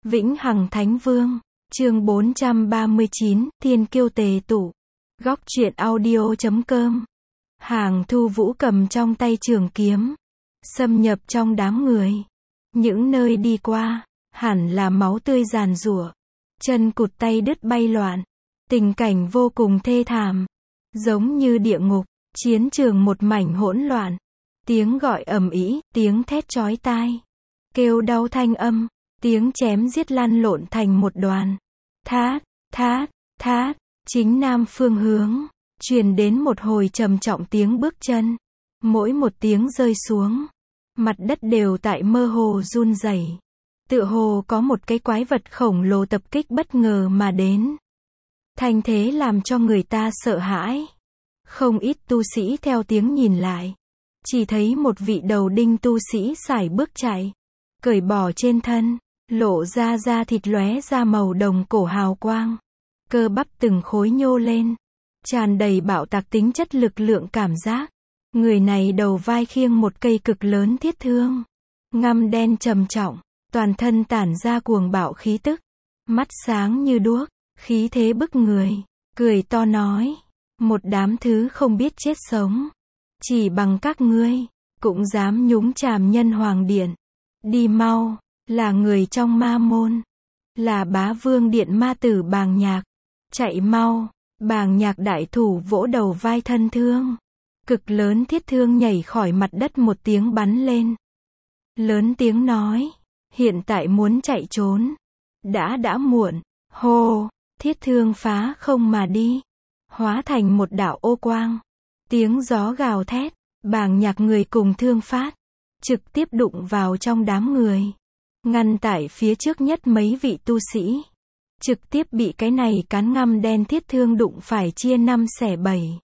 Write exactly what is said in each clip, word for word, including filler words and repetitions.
Vĩnh Hằng Thánh Vương, chương bốn trăm ba mươi chín, Thiên Kiêu Tề Tụ. Góc truyện audio chấm com. Hàng Thu Vũ cầm trong tay trường kiếm, xâm nhập trong đám người. Những nơi đi qua, hẳn là máu tươi giàn giụa, chân cụt tay đứt bay loạn. Tình cảnh vô cùng thê thảm, giống như địa ngục, chiến trường một mảnh hỗn loạn. Tiếng gọi ầm ĩ, tiếng thét chói tai, kêu đau thanh âm, tiếng chém giết lăn lộn thành một đoàn. Thát, thát, thát, chính nam phương hướng, truyền đến một hồi trầm trọng tiếng bước chân. Mỗi một tiếng rơi xuống, mặt đất đều tại mơ hồ run rẩy. Tựa hồ có một cái quái vật khổng lồ tập kích bất ngờ mà đến. Thanh thế làm cho người ta sợ hãi. Không ít tu sĩ theo tiếng nhìn lại. Chỉ thấy một vị đầu đinh tu sĩ sải bước chạy, cởi bỏ trên thân, lộ ra da thịt lóe ra màu đồng cổ hào quang. Cơ bắp từng khối nhô lên, tràn đầy bạo tạc tính chất lực lượng cảm giác. Người này đầu vai khiêng một cây cực lớn thiết thương, ngăm đen trầm trọng, toàn thân tản ra cuồng bạo khí tức, mắt sáng như đuốc, khí thế bức người, cười to nói, một đám thứ không biết chết sống, chỉ bằng các ngươi, cũng dám nhúng chàm nhân hoàng điện. Đi mau, là người trong ma môn, là bá vương điện ma tử Bàng Nhạc. Chạy mau, Bàng Nhạc đại thủ vỗ đầu vai thân thương. Cực lớn thiết thương nhảy khỏi mặt đất một tiếng bắn lên. Lớn tiếng nói, hiện tại muốn chạy trốn, đã đã muộn. Hô, thiết thương phá không mà đi, hóa thành một đạo ô quang. Tiếng gió gào thét, Bàng Nhạc người cùng thương phát, trực tiếp đụng vào trong đám người, ngăn tại phía trước nhất mấy vị tu sĩ. Trực tiếp bị cái này cán ngăm đen thiết thương đụng phải chia năm xẻ bảy.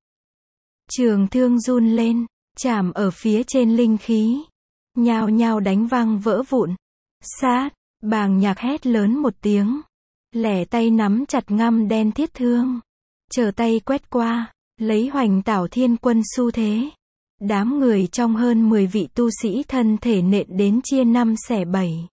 Trường thương run lên, chạm ở phía trên linh khí, nhao nhao đánh vang vỡ vụn. Sát, Bàng Nhạc hét lớn một tiếng, lẻ tay nắm chặt ngăm đen thiết thương, trở tay quét qua, lấy Hoành Tảo Thiên Quân xu thế. Đám người trong hơn mười vị tu sĩ thân thể nện đến chia năm xẻ bảy.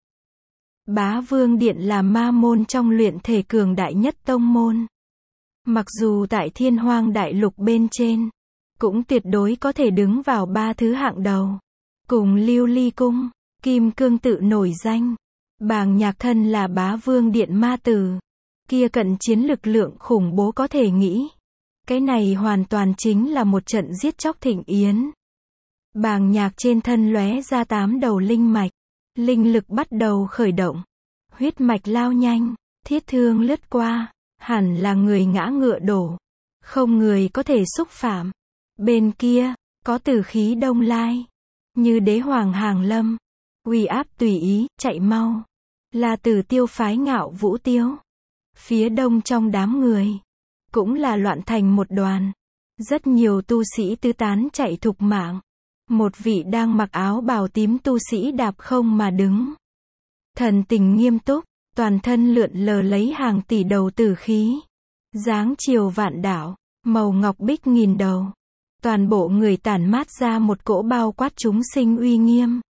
Bá Vương Điện là ma môn trong luyện thể cường đại nhất tông môn. Mặc dù tại Thiên Hoang Đại Lục bên trên, cũng tuyệt đối có thể đứng vào ba thứ hạng đầu. Cùng Lưu Ly Cung, Kim Cương Tự nổi danh. Bàng Nhạc thân là Bá Vương Điện ma tử, kia cận chiến lực lượng khủng bố có thể nghĩ. Cái này hoàn toàn chính là một trận giết chóc thịnh yến. Bàng Nhạc trên thân lóe ra tám đầu linh mạch, linh lực bắt đầu khởi động, huyết mạch lao nhanh, thiết thương lướt qua, hẳn là người ngã ngựa đổ, không người có thể xúc phạm. Bên kia, có tử khí đông lai, như đế hoàng hàng lâm, uy áp tùy ý, chạy mau, là Tử Tiêu phái Ngạo Vũ Tiêu. Phía đông trong đám người, cũng là loạn thành một đoàn, rất nhiều tu sĩ tứ tán chạy thục mạng. Một vị đang mặc áo bào tím tu sĩ đạp không mà đứng, thần tình nghiêm túc, toàn thân lượn lờ lấy hàng tỷ đầu tử khí, dáng chiều vạn đảo, màu ngọc bích nghìn đầu. Toàn bộ người tản mát ra một cỗ bao quát chúng sinh uy nghiêm.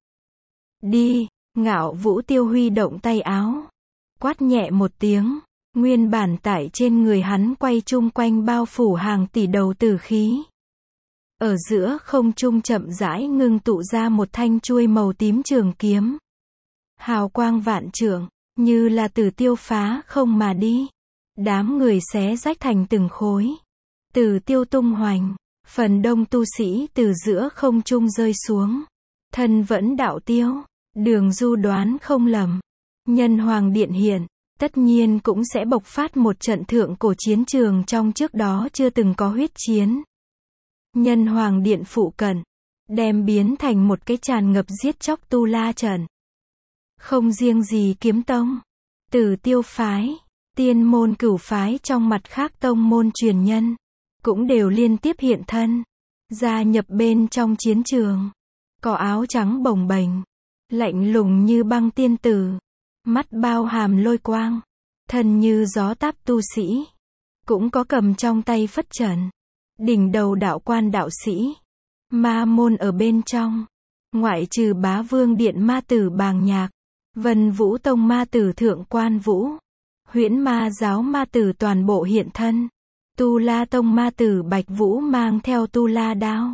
Đi, Ngạo Vũ Tiêu huy động tay áo, quát nhẹ một tiếng, nguyên bản tại trên người hắn quay chung quanh bao phủ hàng tỷ đầu tử khí. Ở giữa không trung chậm rãi ngưng tụ ra một thanh chuôi màu tím trường kiếm. Hào quang vạn trượng, như là Tử Tiêu phá không mà đi. Đám người xé rách thành từng khối. Tử Tiêu tung hoành, phần đông tu sĩ từ giữa không trung rơi xuống. Thân vẫn đạo tiêu, Đường Du đoán không lầm. Nhân Hoàng Điện hiện, tất nhiên cũng sẽ bộc phát một trận thượng cổ chiến trường trong trước đó chưa từng có huyết chiến. Nhân Hoàng Điện phụ cận, đem biến thành một cái tràn ngập giết chóc tu la trận. Không riêng gì Kiếm Tông, Tử Tiêu phái, Tiên môn Cửu phái trong mặt khác tông môn truyền nhân, cũng đều liên tiếp hiện thân, gia nhập bên trong chiến trường. Có áo trắng bồng bềnh, lạnh lùng như băng tiên tử, mắt bao hàm lôi quang, thân như gió táp tu sĩ, cũng có cầm trong tay phất trần. Đỉnh đầu đạo quan đạo sĩ, ma môn ở bên trong, ngoại trừ Bá Vương Điện ma tử Bàng Nhạc, Vân Vũ Tông ma tử thượng quan vũ. Huyễn ma giáo ma tử toàn bộ hiện thân. Tu La Tông ma tử Bạch Vũ mang theo tu la đao.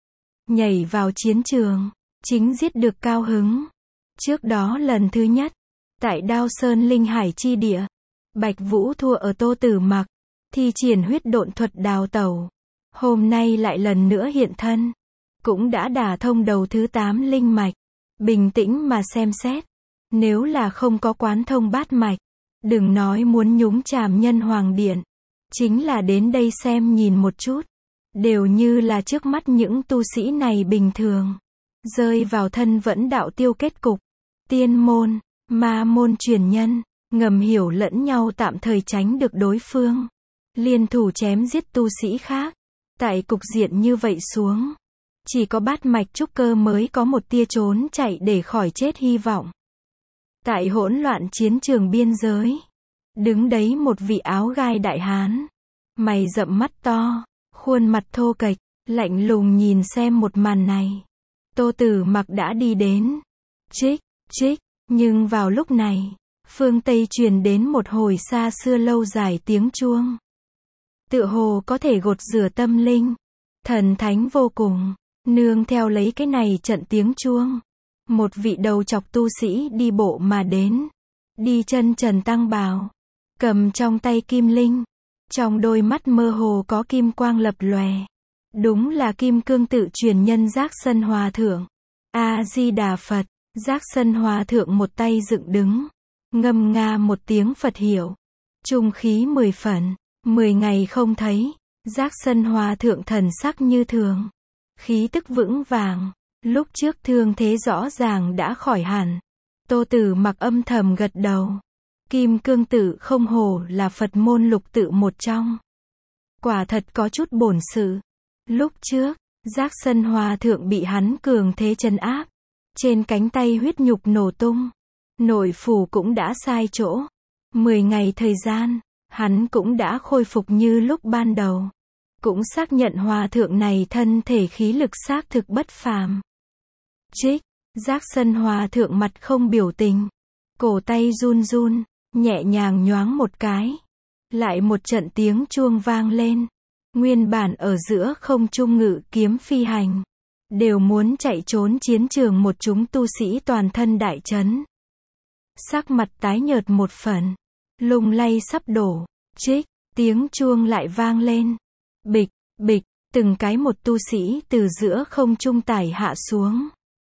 Nhảy vào chiến trường. Chính giết được cao hứng. Trước đó lần thứ nhất. Tại Đao Sơn Linh Hải chi địa. Bạch Vũ thua ở Tô Tử Mặc. Thi triển huyết độn thuật đào tẩu. Hôm nay lại lần nữa hiện thân. Cũng đã đả thông đầu thứ tám linh mạch. Bình tĩnh mà xem xét. Nếu là không có quán thông bát mạch. Đừng nói muốn nhúng chàm nhân hoàng điện. Chính là đến đây xem nhìn một chút. Đều như là trước mắt những tu sĩ này bình thường. Rơi vào thân vẫn đạo tiêu kết cục. Tiên môn, ma môn truyền nhân. Ngầm hiểu lẫn nhau tạm thời tránh được đối phương. Liên thủ chém giết tu sĩ khác. Tại cục diện như vậy xuống. Chỉ có bát mạch trúc cơ mới có một tia trốn chạy để khỏi chết hy vọng. Tại hỗn loạn chiến trường biên giới. Đứng đấy một vị áo gai đại hán. Mày rậm mắt to. Khuôn mặt thô kệch. Lạnh lùng nhìn xem một màn này. Tô Tử Mặc đã đi đến. Chích, chích. Nhưng vào lúc này. Phương Tây truyền đến một hồi xa xưa lâu dài tiếng chuông. Tựa hồ có thể gột rửa tâm linh. Thần thánh vô cùng. Nương theo lấy cái này trận tiếng chuông. Một vị đầu chọc tu sĩ đi bộ mà đến. Đi chân trần tăng bào. Cầm trong tay kim linh. Trong đôi mắt mơ hồ có kim quang lập lòe. Đúng là kim cương tự truyền nhân Giác Sân Hòa Thượng. A-di-đà Phật. Giác Sân Hòa Thượng một tay dựng đứng. Ngâm nga một tiếng Phật hiệu. Trung khí mười phần. Mười ngày không thấy. Giác Sân Hòa Thượng thần sắc như thường. Khí tức vững vàng. Lúc trước thương thế rõ ràng đã khỏi hẳn. Tô Tử Mặc âm thầm gật đầu. Kim cương tự không hổ là Phật môn lục tự một trong. Quả thật có chút bổn sự. Lúc trước, Giác Sân Hòa Thượng bị hắn cường thế trấn áp. Trên cánh tay huyết nhục nổ tung. Nội phủ cũng đã sai chỗ. Mười ngày thời gian, hắn cũng đã khôi phục như lúc ban đầu. Cũng xác nhận hòa thượng này thân thể khí lực xác thực bất phàm. Trích, Giác Sân Hòa Thượng mặt không biểu tình. Cổ tay run run, nhẹ nhàng nhoáng một cái. Lại một trận tiếng chuông vang lên. Nguyên bản ở giữa không trung ngự kiếm phi hành. Đều muốn chạy trốn chiến trường một chúng tu sĩ toàn thân đại chấn. Sắc mặt tái nhợt một phần. Lung lay sắp đổ. Trích, tiếng chuông lại vang lên. Bịch, bịch, từng cái một tu sĩ từ giữa không trung tải hạ xuống.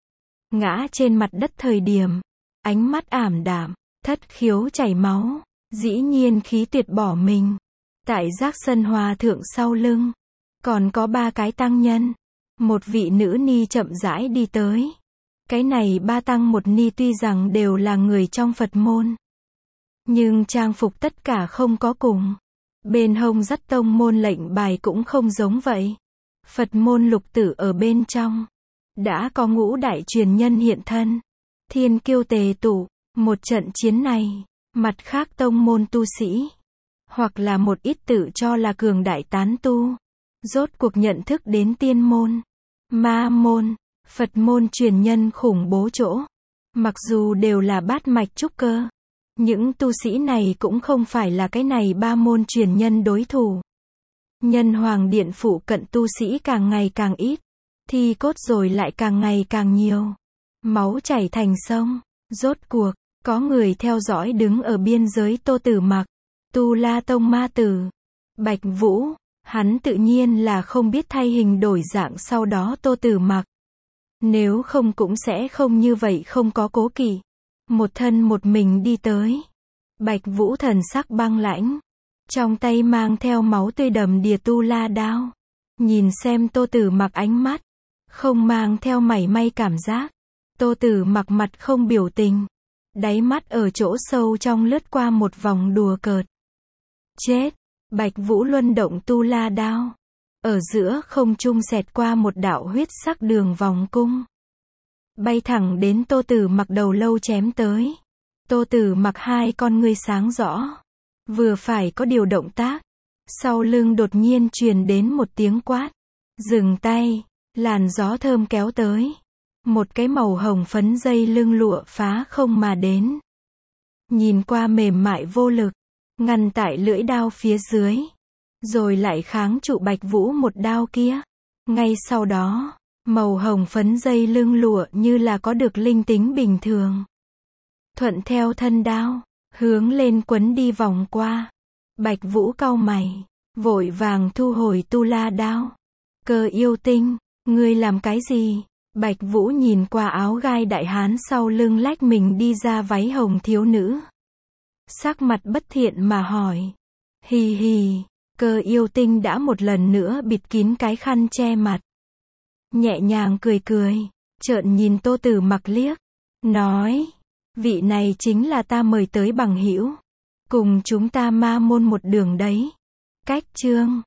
Ngã trên mặt đất thời điểm. Ánh mắt ảm đạm, thất khiếu chảy máu. Dĩ nhiên khí tuyệt bỏ mình. Tại Giác Sân Hòa Thượng sau lưng. Còn có ba cái tăng nhân. Một vị nữ ni chậm rãi đi tới. Cái này ba tăng một ni tuy rằng đều là người trong Phật môn. Nhưng trang phục tất cả không có cùng. Bên hông dắt tông môn lệnh bài cũng không giống vậy. Phật môn lục tử ở bên trong. Đã có ngũ đại truyền nhân hiện thân. Thiên kiêu tề tụ. Một trận chiến này. Mặt khác tông môn tu sĩ. Hoặc là một ít tự cho là cường đại tán tu. Rốt cuộc nhận thức đến tiên môn. Ma môn. Phật môn truyền nhân khủng bố chỗ. Mặc dù đều là bát mạch trúc cơ. Những tu sĩ này cũng không phải là cái này ba môn truyền nhân đối thủ. Nhân hoàng điện phụ cận tu sĩ càng ngày càng ít. Thi cốt rồi lại càng ngày càng nhiều. Máu chảy thành sông. Rốt cuộc, có người theo dõi đứng ở biên giới Tô Tử Mặc. Tu La Tông ma tử. Bạch Vũ. Hắn tự nhiên là không biết thay hình đổi dạng sau đó Tô Tử Mặc. Nếu không cũng sẽ không như vậy không có cố kỵ. Một thân một mình đi tới. Bạch Vũ thần sắc băng lãnh. Trong tay mang theo máu tươi đầm đìa tu la đao. Nhìn xem Tô Tử Mặc ánh mắt. Không mang theo mảy may cảm giác. Tô Tử Mặc mặt không biểu tình. Đáy mắt ở chỗ sâu trong lướt qua một vòng đùa cợt. Chết! Bạch Vũ luân động tu la đao. Ở giữa không trung xẹt qua một đạo huyết sắc đường vòng cung. Bay thẳng đến Tô Tử Mặc đầu lâu chém tới. Tô Tử Mặc hai con ngươi sáng rõ. Vừa phải có điều động tác. Sau lưng đột nhiên truyền đến một tiếng quát. Dừng tay. Làn gió thơm kéo tới. một cái màu hồng phấn dây lưng lụa phá không mà đến. Nhìn qua mềm mại vô lực, ngăn tại lưỡi đao phía dưới, rồi lại kháng trụ Bạch Vũ một đao kia. Ngay sau đó, màu hồng phấn dây lưng lụa như là có được linh tính bình thường. Thuận theo thân đao, hướng lên quấn đi vòng qua. Bạch Vũ cau mày, vội vàng thu hồi tu la đao. Cơ yêu tinh, ngươi làm cái gì? Bạch Vũ nhìn qua áo gai đại hán sau lưng lách mình đi ra váy hồng thiếu nữ. Sắc mặt bất thiện mà hỏi. Hì hì, Cơ yêu tinh đã một lần nữa bịt kín cái khăn che mặt. Nhẹ nhàng cười cười, trợn nhìn Tô Tử Mặc liếc, nói, vị này chính là ta mời tới bằng hữu, cùng chúng ta ma môn một đường đấy. Cách chương